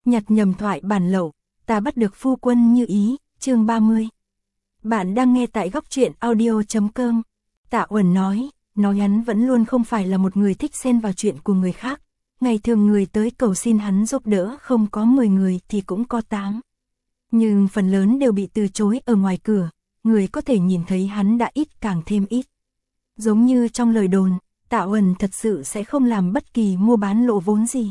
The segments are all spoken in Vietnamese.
nhặt nhầm thoại bản lậu, ta bắt được phu quân như ý, chương 30. Bạn đang nghe tại góc truyện audio.com. Tạ Uẩn nói hắn vẫn luôn không phải là một người thích xen vào chuyện của người khác. Ngày thường người tới cầu xin hắn giúp đỡ không có 10 người thì cũng có 8. Nhưng phần lớn đều bị từ chối ở ngoài cửa, người có thể nhìn thấy hắn đã ít càng thêm ít. Giống như trong lời đồn, Tạ Uẩn thật sự sẽ không làm bất kỳ mua bán lộ vốn gì.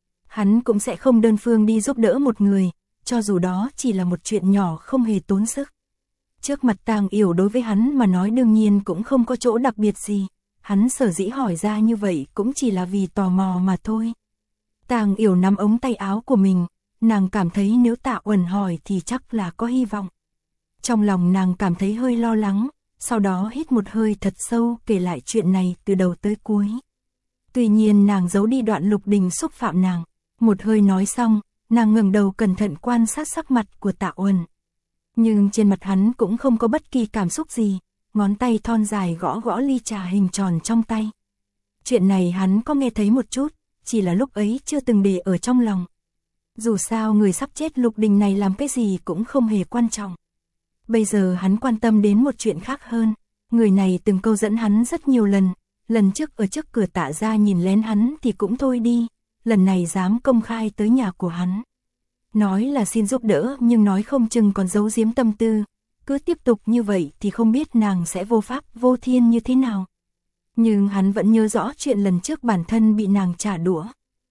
Hắn cũng sẽ không đơn phương đi giúp đỡ một người, cho dù đó chỉ là một chuyện nhỏ không hề tốn sức. Trước mặt Tàng Yểu đối với hắn mà nói đương nhiên cũng không có chỗ đặc biệt gì, hắn sở dĩ hỏi ra như vậy cũng chỉ là vì tò mò mà thôi. Tàng Yểu nắm ống tay áo của mình, nàng cảm thấy nếu Tạ Uẩn hỏi thì chắc là có hy vọng. Trong lòng nàng cảm thấy hơi lo lắng, sau đó hít một hơi thật sâu kể lại chuyện này từ đầu tới cuối. Tuy nhiên nàng giấu đi đoạn Lục Đình xúc phạm nàng. Một hơi nói xong, nàng ngẩng đầu cẩn thận quan sát sắc mặt của Tạ Uẩn. Nhưng trên mặt hắn cũng không có bất kỳ cảm xúc gì, ngón tay thon dài gõ gõ ly trà hình tròn trong tay. Chuyện này hắn có nghe thấy một chút, chỉ là lúc ấy chưa từng để ở trong lòng. Dù sao người sắp chết Lục Đình này làm cái gì cũng không hề quan trọng. Bây giờ hắn quan tâm đến một chuyện khác hơn, người này từng câu dẫn hắn rất nhiều lần trước ở trước cửa Tạ gia nhìn lén hắn thì cũng thôi đi, lần này dám công khai tới nhà của hắn. Nói là xin giúp đỡ nhưng nói không chừng còn giấu giếm tâm tư, cứ tiếp tục như vậy thì không biết nàng sẽ vô pháp vô thiên như thế nào. Nhưng hắn vẫn nhớ rõ chuyện lần trước bản thân bị nàng trả đũa.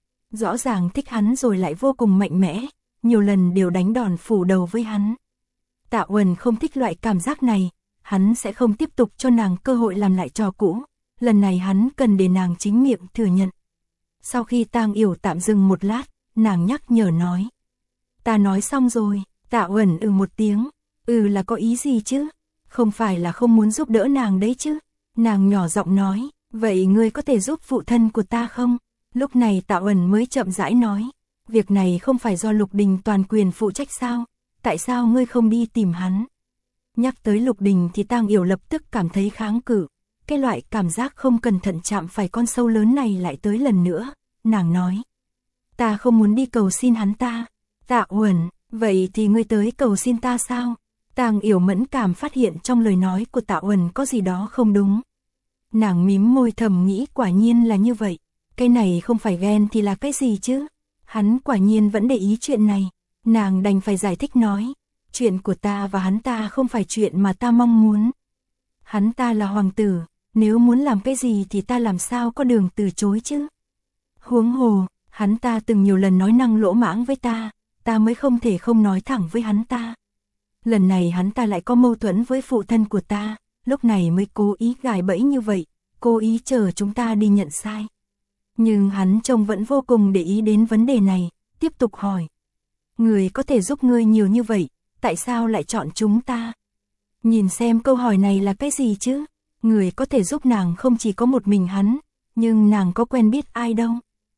Rõ ràng thích hắn rồi lại vô cùng mạnh mẽ, nhiều lần đều đánh đòn phủ đầu với hắn. Tạ Uẩn không thích loại cảm giác này, hắn sẽ không tiếp tục cho nàng cơ hội làm lại trò cũ, lần này hắn cần để nàng chính miệng thừa nhận. Sau khi Tàng Yểu tạm dừng một lát, nàng nhắc nhở nói. Ta nói xong rồi, Tạ Uẩn một tiếng, là có ý gì chứ, không phải là không muốn giúp đỡ nàng đấy chứ. Nàng nhỏ giọng nói, vậy ngươi có thể giúp phụ thân của ta không? Lúc này Tạ Uẩn mới chậm rãi nói, việc này không phải do Lục Đình toàn quyền phụ trách sao, tại sao ngươi không đi tìm hắn? Nhắc tới Lục Đình thì Tàng Yểu lập tức cảm thấy kháng cự, cái loại cảm giác không cẩn thận chạm phải con sâu lớn này lại tới lần nữa, nàng nói. Ta không muốn đi cầu xin hắn ta. Tạ Uẩn, vậy thì ngươi tới cầu xin ta sao? Tàng Yểu mẫn cảm phát hiện trong lời nói của Tạ Uẩn có gì đó không đúng. Nàng mím môi thầm nghĩ quả nhiên là như vậy, cái này không phải ghen thì là cái gì chứ? Hắn quả nhiên vẫn để ý chuyện này, nàng đành phải giải thích nói, chuyện của ta và hắn ta không phải chuyện mà ta mong muốn. Hắn ta là hoàng tử, nếu muốn làm cái gì thì ta làm sao có đường từ chối chứ? Huống hồ, hắn ta từng nhiều lần nói năng lỗ mãng với ta mới không thể không nói thẳng với hắn ta. Lần này hắn ta lại có mâu thuẫn với phụ thân của ta, lúc này mới cố ý gài bẫy như vậy, cố ý chờ chúng ta đi nhận sai. Nhưng hắn trông vẫn vô cùng để ý đến vấn đề này, tiếp tục hỏi. Người có thể giúp ngươi nhiều như vậy, tại sao lại chọn chúng ta? Nhìn xem câu hỏi này là cái gì chứ? Người có thể giúp nàng không chỉ có một mình hắn, nhưng nàng có quen biết ai đâu.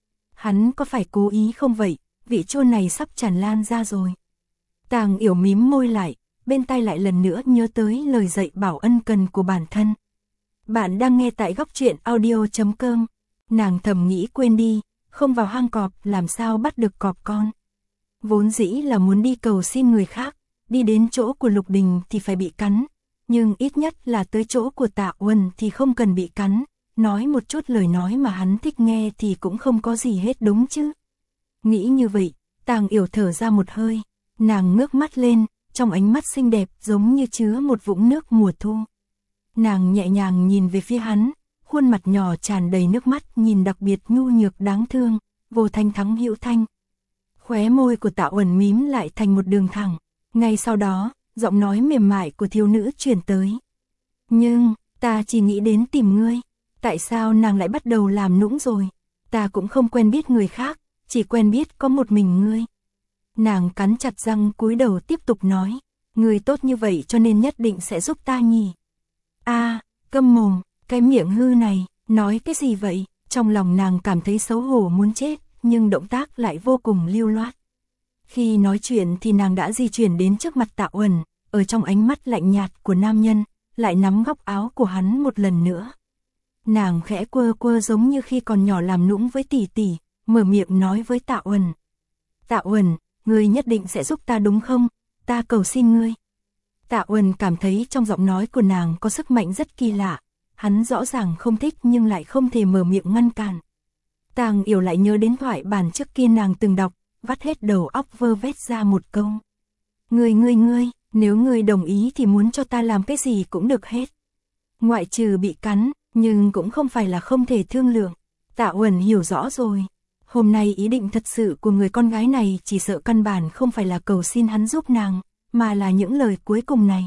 Hắn có phải cố ý không vậy? Vị chôn này sắp tràn lan ra rồi. Tàng Yểu mím môi lại, bên tai lại lần nữa nhớ tới lời dạy bảo ân cần của bản thân. Bạn đang nghe tại góc truyện audio.com. Nàng thầm nghĩ quên đi, không vào hang cọp làm sao bắt được cọp con. Vốn dĩ là muốn đi cầu xin người khác, đi đến chỗ của Lục Đình thì phải bị cắn, nhưng ít nhất là tới chỗ của Tạ Uẩn thì không cần bị cắn, nói một chút lời nói mà hắn thích nghe thì cũng không có gì hết đúng chứ. Nghĩ như vậy, Tàng Yểu thở ra một hơi, nàng ngước mắt lên, trong ánh mắt xinh đẹp giống như chứa một vũng nước mùa thu. Nàng nhẹ nhàng nhìn về phía hắn, khuôn mặt nhỏ tràn đầy nước mắt nhìn đặc biệt nhu nhược đáng thương, vô thanh thắng hữu thanh. Khóe môi của Tạ Uẩn mím lại thành một đường thẳng, ngay sau đó, giọng nói mềm mại của thiếu nữ truyền tới. Nhưng, ta chỉ nghĩ đến tìm ngươi, tại sao nàng lại bắt đầu làm nũng rồi? Ta cũng không quen biết người khác, chỉ quen biết có một mình ngươi. Nàng cắn chặt răng cúi đầu tiếp tục nói, ngươi tốt như vậy cho nên nhất định sẽ giúp ta nhỉ. Câm mồm, cái miệng hư này, nói cái gì vậy? Trong lòng nàng cảm thấy xấu hổ muốn chết, nhưng động tác lại vô cùng lưu loát. Khi nói chuyện thì nàng đã di chuyển đến trước mặt Tạ Uẩn, ở trong ánh mắt lạnh nhạt của nam nhân, lại nắm góc áo của hắn một lần nữa. Nàng khẽ quơ quơ giống như khi còn nhỏ làm nũng với tỷ tỷ, mở miệng nói với Tạ Uẩn. Tạ Uẩn, ngươi nhất định sẽ giúp ta đúng không? Ta cầu xin ngươi. Tạ Uẩn cảm thấy trong giọng nói của nàng có sức mạnh rất kỳ lạ. Hắn rõ ràng không thích nhưng lại không thể mở miệng ngăn cản. Tàng Yểu lại nhớ đến thoại bản trước kia nàng từng đọc, vắt hết đầu óc vơ vét ra một câu. Ngươi, nếu ngươi đồng ý thì muốn cho ta làm cái gì cũng được hết. Ngoại trừ bị cắn, nhưng cũng không phải là không thể thương lượng. Tạ Uẩn hiểu rõ rồi. Hôm nay ý định thật sự của người con gái này chỉ sợ căn bản không phải là cầu xin hắn giúp nàng, mà là những lời cuối cùng này.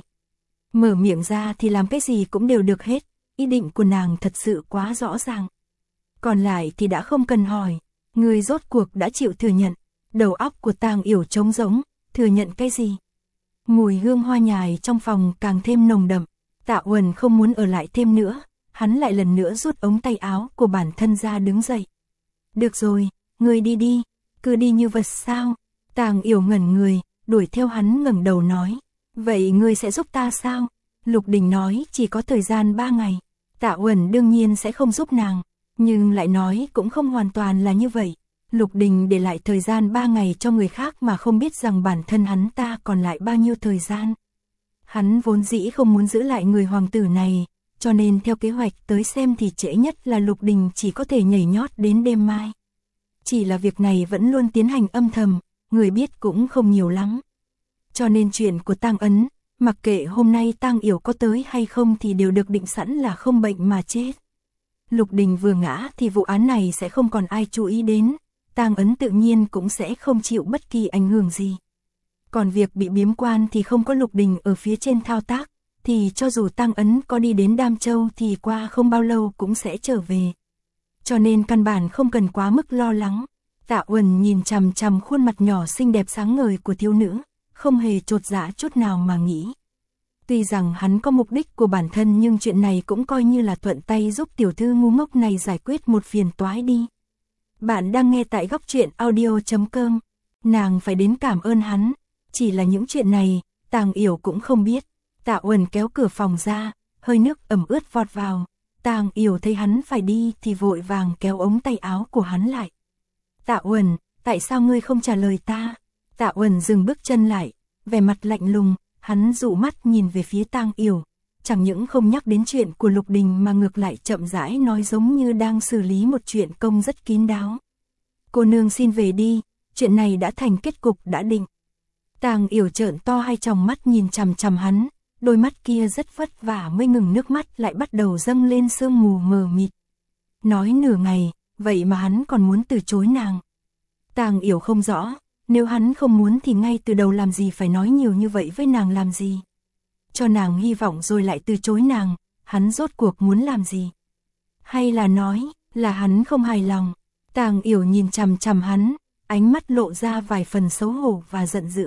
Mở miệng ra thì làm cái gì cũng đều được hết, ý định của nàng thật sự quá rõ ràng. Còn lại thì đã không cần hỏi, người rốt cuộc đã chịu thừa nhận. Đầu óc của Tàng Yểu trống rỗng, thừa nhận cái gì? Mùi hương hoa nhài trong phòng càng thêm nồng đậm. Tạ Uẩn không muốn ở lại thêm nữa, hắn lại lần nữa rút ống tay áo của bản thân ra đứng dậy. Được rồi, ngươi đi đi, cứ đi như vật sao? Tàng Yểu ngẩn người, đuổi theo hắn ngẩng đầu nói. Vậy ngươi sẽ giúp ta sao? Lục Đình nói chỉ có thời gian 3 ngày. Tạ Uẩn đương nhiên sẽ không giúp nàng, nhưng lại nói cũng không hoàn toàn là như vậy. Lục Đình để lại thời gian 3 ngày cho người khác mà không biết rằng bản thân hắn ta còn lại bao nhiêu thời gian. Hắn vốn dĩ không muốn giữ lại người hoàng tử này, cho nên theo kế hoạch tới xem thì trễ nhất là Lục Đình chỉ có thể nhảy nhót đến đêm mai. Chỉ là việc này vẫn luôn tiến hành âm thầm, người biết cũng không nhiều lắm. Cho nên chuyện của Tang Ấn, mặc kệ hôm nay Tang Yểu có tới hay không thì đều được định sẵn là không bệnh mà chết. Lục Đình vừa ngã thì vụ án này sẽ không còn ai chú ý đến, Tang Ấn tự nhiên cũng sẽ không chịu bất kỳ ảnh hưởng gì. Còn việc bị biếm quan thì không có Lục Đình ở phía trên thao tác, thì cho dù Tang Ấn có đi đến Đam Châu thì qua không bao lâu cũng sẽ trở về. Cho nên căn bản không cần quá mức lo lắng. Tạ Uẩn nhìn chằm chằm khuôn mặt nhỏ xinh đẹp sáng ngời của thiếu nữ, không hề chột dạ chút nào mà nghĩ. Tuy rằng hắn có mục đích của bản thân nhưng chuyện này cũng coi như là thuận tay giúp tiểu thư ngu ngốc này giải quyết một phiền toái đi. Bạn đang nghe tại góc truyện audio.com. Nàng phải đến cảm ơn hắn. Chỉ là những chuyện này, Tàng Yểu cũng không biết. Tạ Uẩn kéo cửa phòng ra, hơi nước ẩm ướt vọt vào. Tàng Yểu thấy hắn phải đi thì vội vàng kéo ống tay áo của hắn lại. Tạ Uẩn, tại sao ngươi không trả lời ta? Tạ Uẩn dừng bước chân lại, vẻ mặt lạnh lùng, hắn dụ mắt nhìn về phía Tàng Yểu. Chẳng những không nhắc đến chuyện của Lục Đình mà ngược lại chậm rãi nói giống như đang xử lý một chuyện công rất kín đáo. Cô nương xin về đi, chuyện này đã thành kết cục đã định. Tàng Yểu trợn to hai tròng mắt nhìn chằm chằm hắn, đôi mắt kia rất vất vả mới ngừng nước mắt lại bắt đầu dâng lên sương mù mờ mịt. Nói nửa ngày, vậy mà hắn còn muốn từ chối nàng. Tàng Yểu không rõ, nếu hắn không muốn thì ngay từ đầu làm gì phải nói nhiều như vậy với nàng làm gì. Cho nàng hy vọng rồi lại từ chối nàng, hắn rốt cuộc muốn làm gì? Hay là nói, là hắn không hài lòng? Tàng Yểu nhìn chằm chằm hắn, ánh mắt lộ ra vài phần xấu hổ và giận dữ.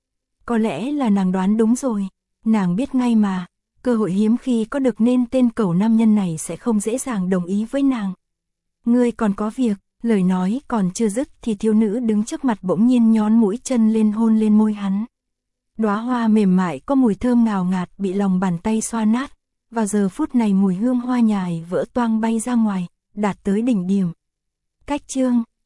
Có lẽ là nàng đoán đúng rồi, nàng biết ngay mà, cơ hội hiếm khi có được nên tên cẩu nam nhân này sẽ không dễ dàng đồng ý với nàng. Ngươi còn có việc, lời nói còn chưa dứt thì thiếu nữ đứng trước mặt bỗng nhiên nhón mũi chân lên hôn lên môi hắn. Đóa hoa mềm mại có mùi thơm ngào ngạt bị lòng bàn tay xoa nát, và giờ phút này mùi hương hoa nhài vỡ toang bay ra ngoài, đạt tới đỉnh điểm. Cách chương